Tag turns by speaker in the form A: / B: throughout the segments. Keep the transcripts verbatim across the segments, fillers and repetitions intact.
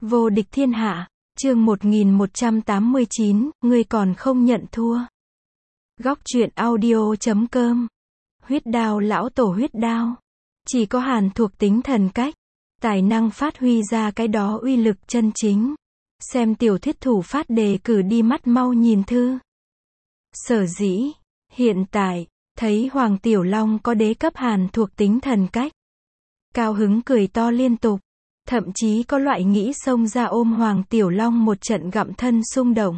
A: Vô địch thiên hạ, chương một nghìn một trăm tám mươi chín, ngươi còn không nhận thua. Góc truyện audio chấm com. Huyết đao lão tổ huyết đao. Chỉ có Hàn thuộc tính thần cách, tài năng phát huy ra cái đó uy lực chân chính. Xem tiểu thuyết thủ phát đề cử đi mắt mau nhìn thư. Sở dĩ, hiện tại, thấy Hoàng Tiểu Long có đế cấp Hàn thuộc tính thần cách. Cao hứng cười to liên tục. Thậm chí có loại nghĩ xông ra ôm Hoàng Tiểu Long một trận gặm thân xung động.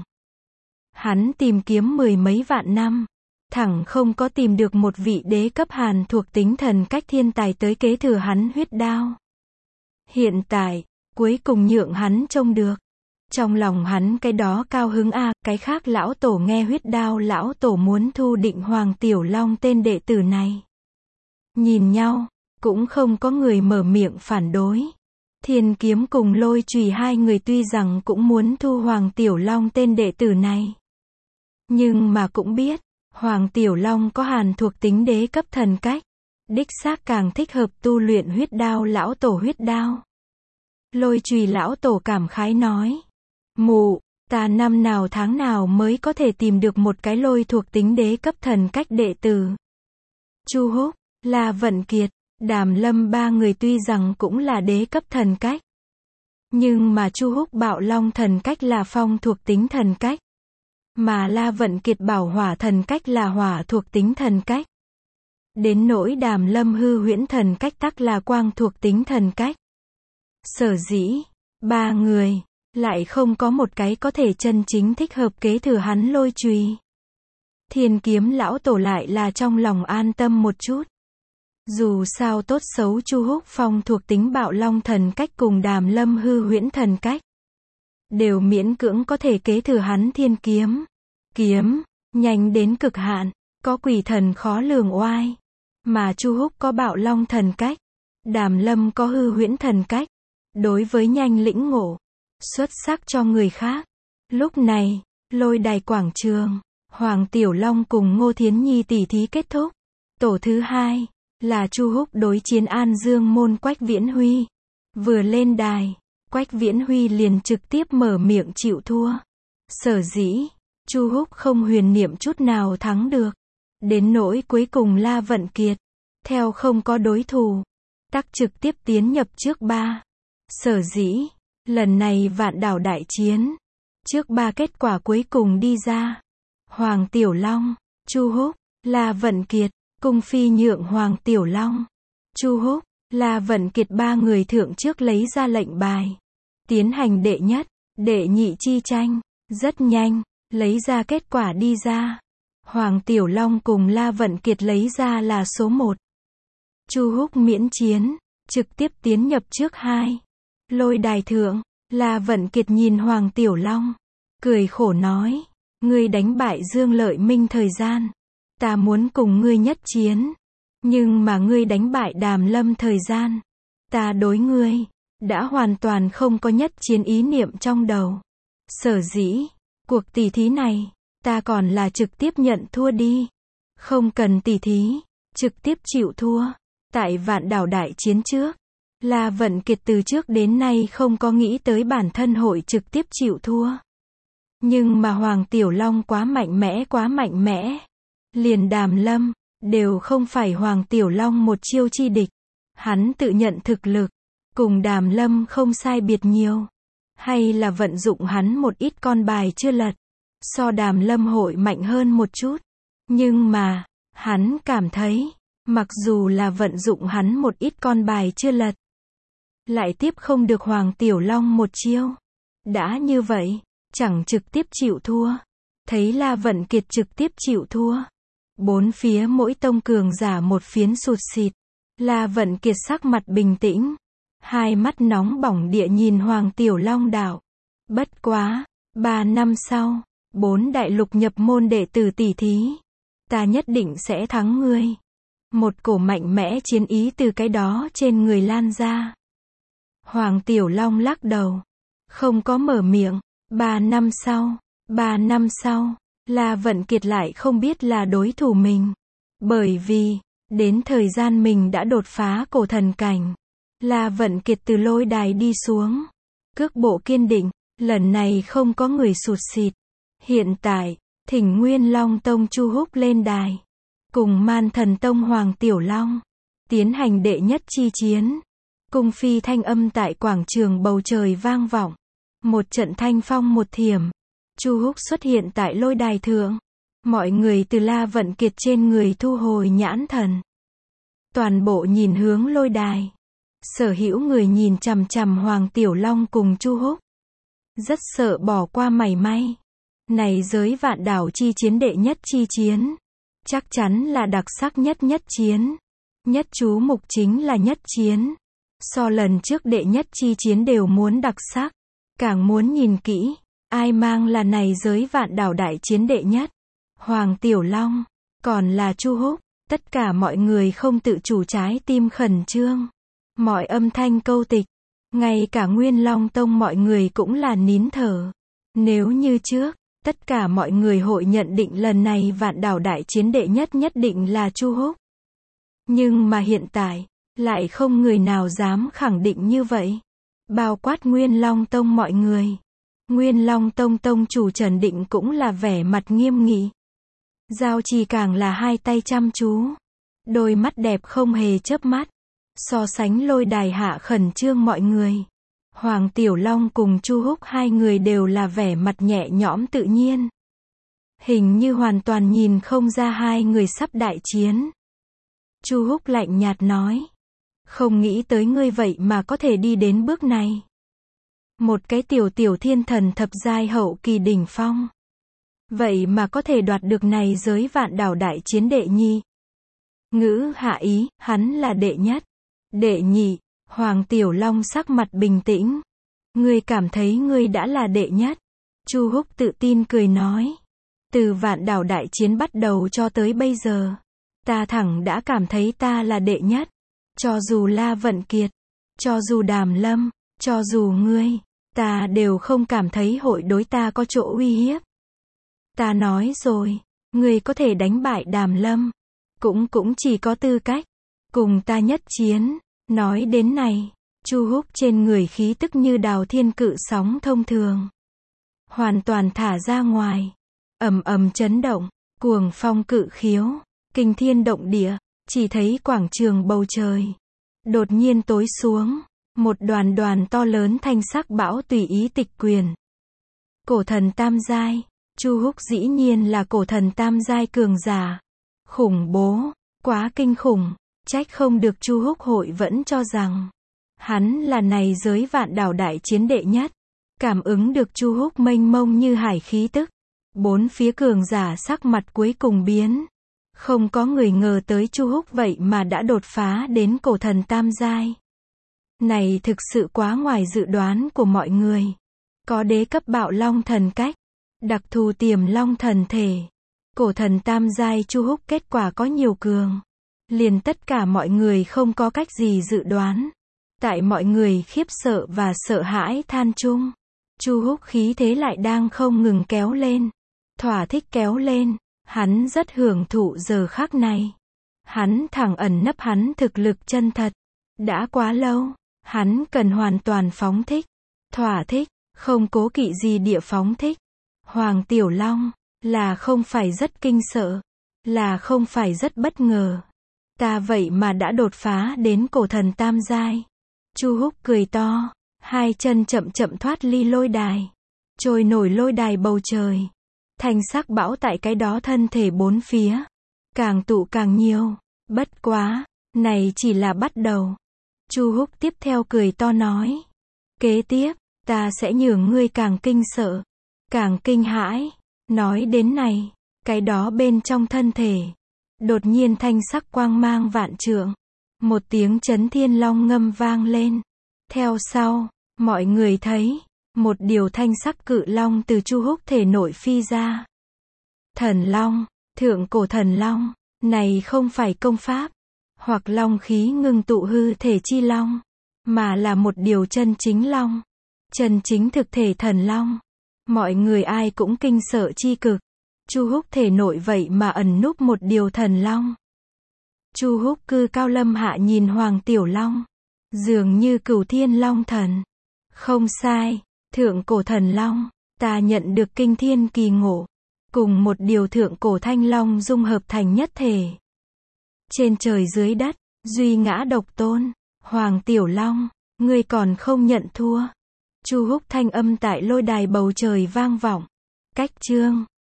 A: Hắn tìm kiếm mười mấy vạn năm, thẳng không có tìm được một vị đế cấp Hàn thuộc tính thần cách thiên tài tới kế thừa hắn huyết đao. Hiện tại, cuối cùng nhượng hắn trông được. Trong lòng hắn cái đó cao hứng a, à, cái khác lão tổ nghe huyết đao lão tổ muốn thu định Hoàng Tiểu Long tên đệ tử này. Nhìn nhau, cũng không có người mở miệng phản đối. Thiên Kiếm cùng Lôi Chùy hai người tuy rằng cũng muốn thu Hoàng Tiểu Long tên đệ tử này. Nhưng mà cũng biết, Hoàng Tiểu Long có Hàn thuộc tính đế cấp thần cách. Đích xác càng thích hợp tu luyện huyết đao lão tổ huyết đao. Lôi Chùy lão tổ cảm khái nói. Mụ, ta năm nào tháng nào mới có thể tìm được một cái lôi thuộc tính đế cấp thần cách đệ tử. Chu Húc, La Vận Kiệt, Đàm Lâm ba người tuy rằng cũng là đế cấp thần cách. Nhưng mà Chu Húc Bạo Long thần cách là phong thuộc tính thần cách. Mà La Vận Kiệt Bảo Hỏa thần cách là hỏa thuộc tính thần cách. Đến nỗi Đàm Lâm Hư Huyễn thần cách tắc là quang thuộc tính thần cách. Sở dĩ, ba người, lại không có một cái có thể chân chính thích hợp kế thừa hắn Lôi Chùy. Thiên Kiếm lão tổ lại là trong lòng an tâm một chút. Dù sao tốt xấu Chu Húc phong thuộc tính Bạo Long thần cách cùng Đàm Lâm Hư Huyễn thần cách đều miễn cưỡng có thể kế thừa hắn Thiên Kiếm. Kiếm, nhanh đến cực hạn, có quỷ thần khó lường oai. Mà Chu Húc có Bạo Long thần cách, Đàm Lâm có Hư Huyễn thần cách. Đối với nhanh lĩnh ngộ, xuất sắc cho người khác. Lúc này, lôi đài quảng trường, Hoàng Tiểu Long cùng Ngô Thiến Nhi tỷ thí kết thúc. Tổ thứ hai là Chu Húc đối chiến An Dương môn Quách Viễn Huy. Vừa lên đài, Quách Viễn Huy liền trực tiếp mở miệng chịu thua. Sở dĩ, Chu Húc không huyền niệm chút nào thắng được. Đến nỗi cuối cùng La Vận Kiệt, theo không có đối thủ, tắc trực tiếp tiến nhập trước ba. Sở dĩ, lần này vạn đảo đại chiến, trước ba kết quả cuối cùng đi ra. Hoàng Tiểu Long, Chu Húc, La Vận Kiệt, cung phi nhượng Hoàng Tiểu Long. Chu Húc, La Vận Kiệt ba người thượng trước lấy ra lệnh bài. Tiến hành đệ nhất, đệ nhị chi tranh. Rất nhanh, lấy ra kết quả đi ra. Hoàng Tiểu Long cùng La Vận Kiệt lấy ra là số một. Chu Húc miễn chiến, trực tiếp tiến nhập trước hai. Lôi đài thượng, La Vận Kiệt nhìn Hoàng Tiểu Long, cười khổ nói, ngươi đánh bại Dương Lợi Minh thời gian, ta muốn cùng ngươi nhất chiến, nhưng mà ngươi đánh bại Đàm Lâm thời gian, ta đối ngươi, đã hoàn toàn không có nhất chiến ý niệm trong đầu. Sở dĩ, cuộc tỷ thí này, ta còn là trực tiếp nhận thua đi, không cần tỷ thí, trực tiếp chịu thua. Tại vạn đảo đại chiến trước, La Vận Kiệt từ trước đến nay không có nghĩ tới bản thân hội trực tiếp chịu thua. Nhưng mà Hoàng Tiểu Long quá mạnh mẽ quá mạnh mẽ. Liền Đàm Lâm, đều không phải Hoàng Tiểu Long một chiêu chi địch. Hắn tự nhận thực lực, cùng Đàm Lâm không sai biệt nhiều. Hay là vận dụng hắn một ít con bài chưa lật. So Đàm Lâm hội mạnh hơn một chút. Nhưng mà, hắn cảm thấy, mặc dù là vận dụng hắn một ít con bài chưa lật, lại tiếp không được Hoàng Tiểu Long một chiêu. Đã như vậy, chẳng trực tiếp chịu thua. Thấy La Vận Kiệt trực tiếp chịu thua. Bốn phía mỗi tông cường giả một phiến sụt xịt. La Vận Kiệt sắc mặt bình tĩnh. Hai mắt nóng bỏng địa nhìn Hoàng Tiểu Long đạo. Bất quá, ba năm sau, bốn đại lục nhập môn đệ tử tỷ thí. Ta nhất định sẽ thắng ngươi. Một cổ mạnh mẽ chiến ý từ cái đó trên người lan ra. Hoàng Tiểu Long lắc đầu, không có mở miệng. Ba năm sau, ba năm sau, La Vận Kiệt lại không biết là đối thủ mình. Bởi vì, đến thời gian mình đã đột phá cổ thần cảnh. La Vận Kiệt từ lôi đài đi xuống. Cước bộ kiên định, lần này không có người sụt sịt. Hiện tại, thỉnh Nguyên Long Tông Chu Húc lên đài, cùng Man Thần Tông Hoàng Tiểu Long, tiến hành đệ nhất chi chiến. Cung phi thanh âm tại quảng trường bầu trời vang vọng. Một trận thanh phong một thiểm. Chu Húc xuất hiện tại lôi đài thượng. Mọi người từ La Vận Kiệt trên người thu hồi nhãn thần. Toàn bộ nhìn hướng lôi đài. Sở hữu người nhìn chằm chằm Hoàng Tiểu Long cùng Chu Húc. Rất sợ bỏ qua mảy may. Này giới vạn đảo chi chiến đệ nhất chi chiến. Chắc chắn là đặc sắc nhất nhất chiến. Nhất chú mục chính là nhất chiến. So lần trước đệ nhất chi chiến đều muốn đặc sắc. Càng muốn nhìn kỹ. Ai mang là này giới vạn đảo đại chiến đệ nhất. Hoàng Tiểu Long. Còn là Chu Húc. Tất cả mọi người không tự chủ trái tim khẩn trương. Mọi âm thanh câu tịch. Ngay cả Nguyên Long Tông mọi người cũng là nín thở. Nếu như trước, tất cả mọi người hội nhận định lần này vạn đảo đại chiến đệ nhất nhất định là Chu Húc. Nhưng mà hiện tại, lại không người nào dám khẳng định như vậy. Bao quát Nguyên Long Tông mọi người. Nguyên Long Tông Tông chủ Trần Định cũng là vẻ mặt nghiêm nghị. Giao Trì càng là hai tay chăm chú. Đôi mắt đẹp không hề chớp mắt. So sánh lôi đài hạ khẩn trương mọi người. Hoàng Tiểu Long cùng Chu Húc hai người đều là vẻ mặt nhẹ nhõm tự nhiên. Hình như hoàn toàn nhìn không ra hai người sắp đại chiến. Chu Húc lạnh nhạt nói. Không nghĩ tới ngươi vậy mà có thể đi đến bước này. Một cái tiểu tiểu thiên thần thập giai hậu kỳ đỉnh phong. Vậy mà có thể đoạt được này giới vạn đảo đại chiến đệ nhị. Ngữ hạ ý, hắn là đệ nhất. Đệ nhị, Hoàng Tiểu Long sắc mặt bình tĩnh. Ngươi cảm thấy ngươi đã là đệ nhất. Chu Húc tự tin cười nói. Từ vạn đảo đại chiến bắt đầu cho tới bây giờ. Ta thẳng đã cảm thấy ta là đệ nhất. Cho dù La Vận Kiệt. Cho dù Đàm Lâm. Cho dù ngươi. Ta đều không cảm thấy hội đối ta có chỗ uy hiếp. Ta nói rồi. Ngươi có thể đánh bại Đàm Lâm. Cũng cũng chỉ có tư cách. Cùng ta nhất chiến. Nói đến này. Chu Húc trên người khí tức như đào thiên cự sóng thông thường. Hoàn toàn thả ra ngoài. Ầm ầm chấn động. Cuồng phong cự khiếu. Kinh thiên động địa. Chỉ thấy quảng trường bầu trời. Đột nhiên tối xuống. Một đoàn đoàn to lớn thanh sắc bão tùy ý tịch quyền. Cổ thần tam giai. Chu Húc dĩ nhiên là cổ thần tam giai cường giả. Khủng bố. Quá kinh khủng. Trách không được Chu Húc hội vẫn cho rằng. Hắn là này giới vạn đảo đại chiến đệ nhất. Cảm ứng được Chu Húc mênh mông như hải khí tức. Bốn phía cường giả sắc mặt cuối cùng biến. Không có người ngờ tới Chu Húc vậy mà đã đột phá đến cổ thần tam giai. Này thực sự quá ngoài dự đoán của mọi người. Có đế cấp bạo long thần cách. Đặc thù tiềm long thần thể. Cổ thần tam giai Chu Húc kết quả có nhiều cường. Liền tất cả mọi người không có cách gì dự đoán. Tại mọi người khiếp sợ và sợ hãi than chung. Chu Húc khí thế lại đang không ngừng kéo lên. Thỏa thích kéo lên. Hắn rất hưởng thụ giờ khắc này. Hắn thẳng ẩn nấp hắn thực lực chân thật. Đã quá lâu. Hắn cần hoàn toàn phóng thích. Thỏa thích. Không cố kỵ gì địa phóng thích. Hoàng Tiểu Long. Là không phải rất kinh sợ. Là không phải rất bất ngờ. Ta vậy mà đã đột phá đến cổ thần tam giai. Chu Húc cười to. Hai chân chậm chậm thoát ly lôi đài. Trôi nổi lôi đài bầu trời. Thanh sắc bão tại cái đó thân thể bốn phía. Càng tụ càng nhiều. Bất quá. Này chỉ là bắt đầu. Chu Húc tiếp theo cười to nói. Kế tiếp. Ta sẽ nhường ngươi càng kinh sợ. Càng kinh hãi. Nói đến này. Cái đó bên trong thân thể. Đột nhiên thanh sắc quang mang vạn trượng. Một tiếng chấn thiên long ngâm vang lên. Theo sau. Mọi người thấy. Một điều thanh sắc cự long từ Chu Húc thể nội phi ra. Thần long. Thượng cổ thần long. Này không phải công pháp. Hoặc long khí ngưng tụ hư thể chi long. Mà là một điều chân chính long. Chân chính thực thể thần long. Mọi người ai cũng kinh sợ chi cực. Chu Húc thể nội vậy mà ẩn núp một điều thần long. Chu Húc cư cao lâm hạ nhìn Hoàng Tiểu Long. Dường như cửu thiên long thần. Không sai, thượng cổ thần long, ta nhận được kinh thiên kỳ ngộ, cùng một điều thượng cổ thanh long dung hợp thành nhất thể. Trên trời dưới đất, duy ngã độc tôn, Hoàng Tiểu Long, ngươi còn không nhận thua. Chu Húc thanh âm tại lôi đài bầu trời vang vọng. Cách chương